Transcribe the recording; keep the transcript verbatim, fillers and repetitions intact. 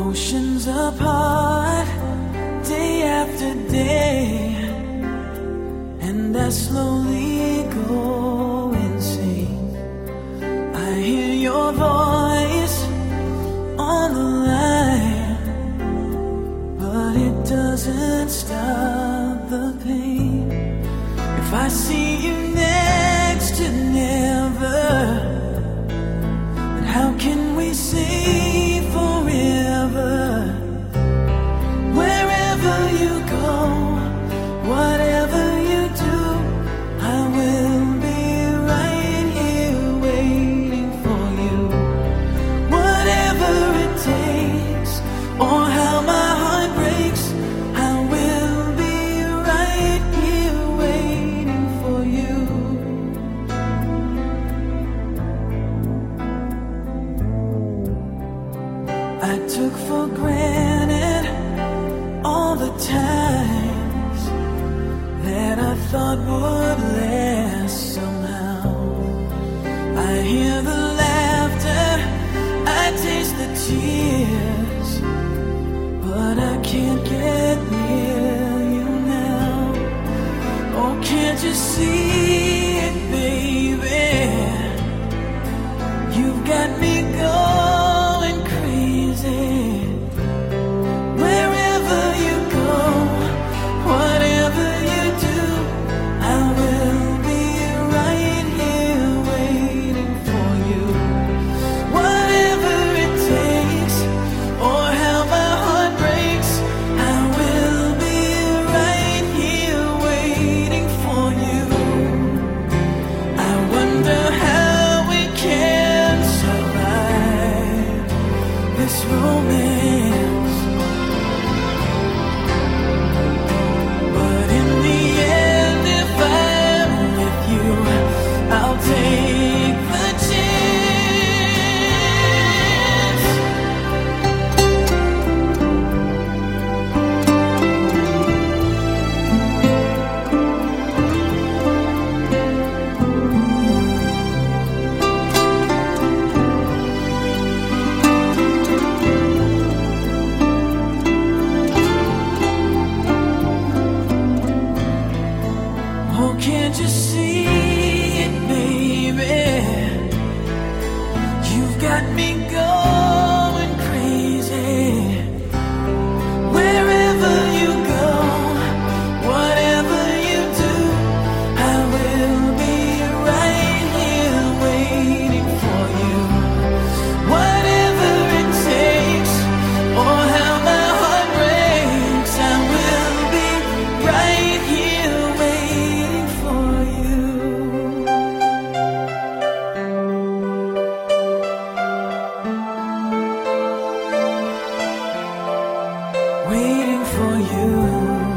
Oceans apart, day after day, and I slowly go insane. I hear your voice on the line, but it doesn't stop the pain. If I see you next to never, then how can we say forever? Wherever you go, whatever you do, I will be right here waiting for you. Whatever it takes, or how my heart breaks, I will be right here waiting for you. I took for granted all the times that I thought would last somehow. I hear the laughter, I taste the tears, but I can't get near you now. Oh, can't you see it, baby? You've got me going crazy. Wherever you go, whatever you do, I will be right here waiting for you. Whatever it takes, or how my heart breaks, I will be right here waiting for you. I wonder how we can survive this romance, but in the end, if I'm with you, I'll take the chance. Oh, can't you see it, baby? You've got me going crazy. Wherever you go, whatever you do, I will be right here waiting for you. Whatever it takes, or how my heart breaks, I will be right here waiting for you. Waiting for you.